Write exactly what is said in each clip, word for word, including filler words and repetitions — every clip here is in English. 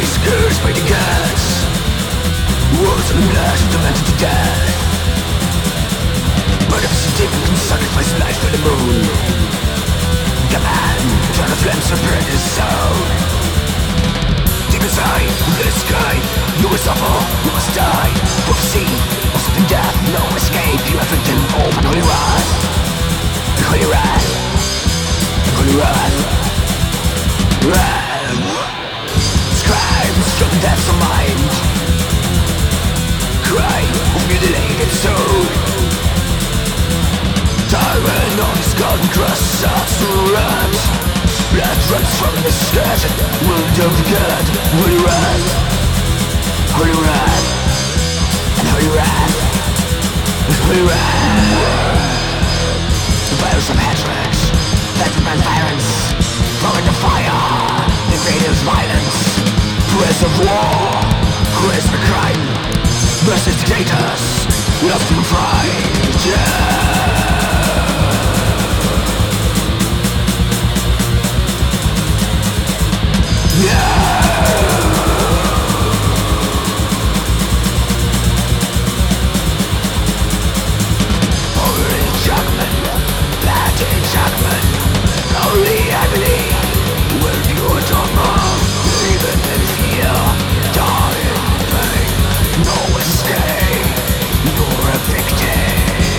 Scourged by the gods, words and blood demanded to death. But if it's demon can sacrifice life to the moon, come on, turn the flames to burn his soul. Deep inside, in the sky, you will suffer, you must die. Prophecy, of certain death, no escape. You have written open holy wrath, holy wrath, holy wrath, wrath. Scribes from death's of mind, cry of mutilated soul. Tyrant on his golden cross starts to rot. Blood runs from the skirt, wound of God. Holy wrath, holy wrath, and holy wrath, and holy wrath. The virus of Hatrax, that man violence, throwing the fire, invaders violence. Press of war, press of crime, versus dictators, lost in pride. Yeah. Holy Jackman, Latin Jackman, holy agony, will you adore? Even in fear, die in pain, no escape, you're a victim.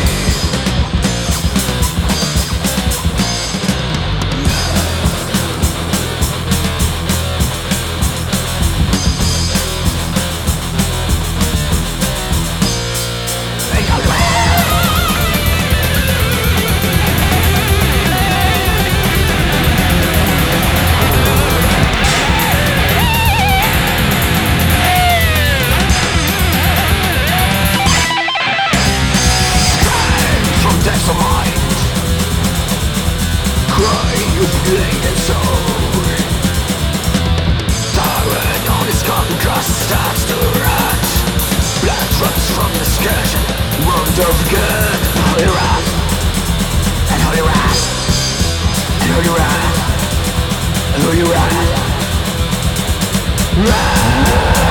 Mutilated soul. Tyrant on his golden cross starts to rot. Blood runs from the skirt, wound of good. Holy wrath, and holy wrath, and holy wrath, and holy wrath, wrath.